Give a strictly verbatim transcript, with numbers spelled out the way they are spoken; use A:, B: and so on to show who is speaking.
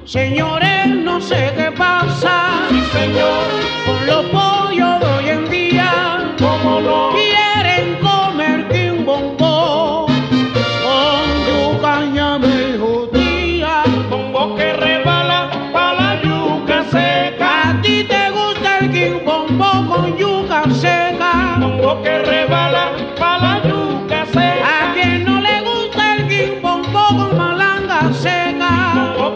A: Señores, no sé qué pasa,
B: Sí, señor,
A: con los pollos de hoy en día.
B: cómo no.
A: Quieren comer quimbombó con yuca, ñame y judía.
B: Pongo que rebala pa' la yuca seca.
A: ¿A ti te gusta el quimbombó con yuca seca?
B: Pongo que rebala pa' la yuca seca.
A: ¿A quien no le gusta el quimbombó con malanga seca?
B: Pongo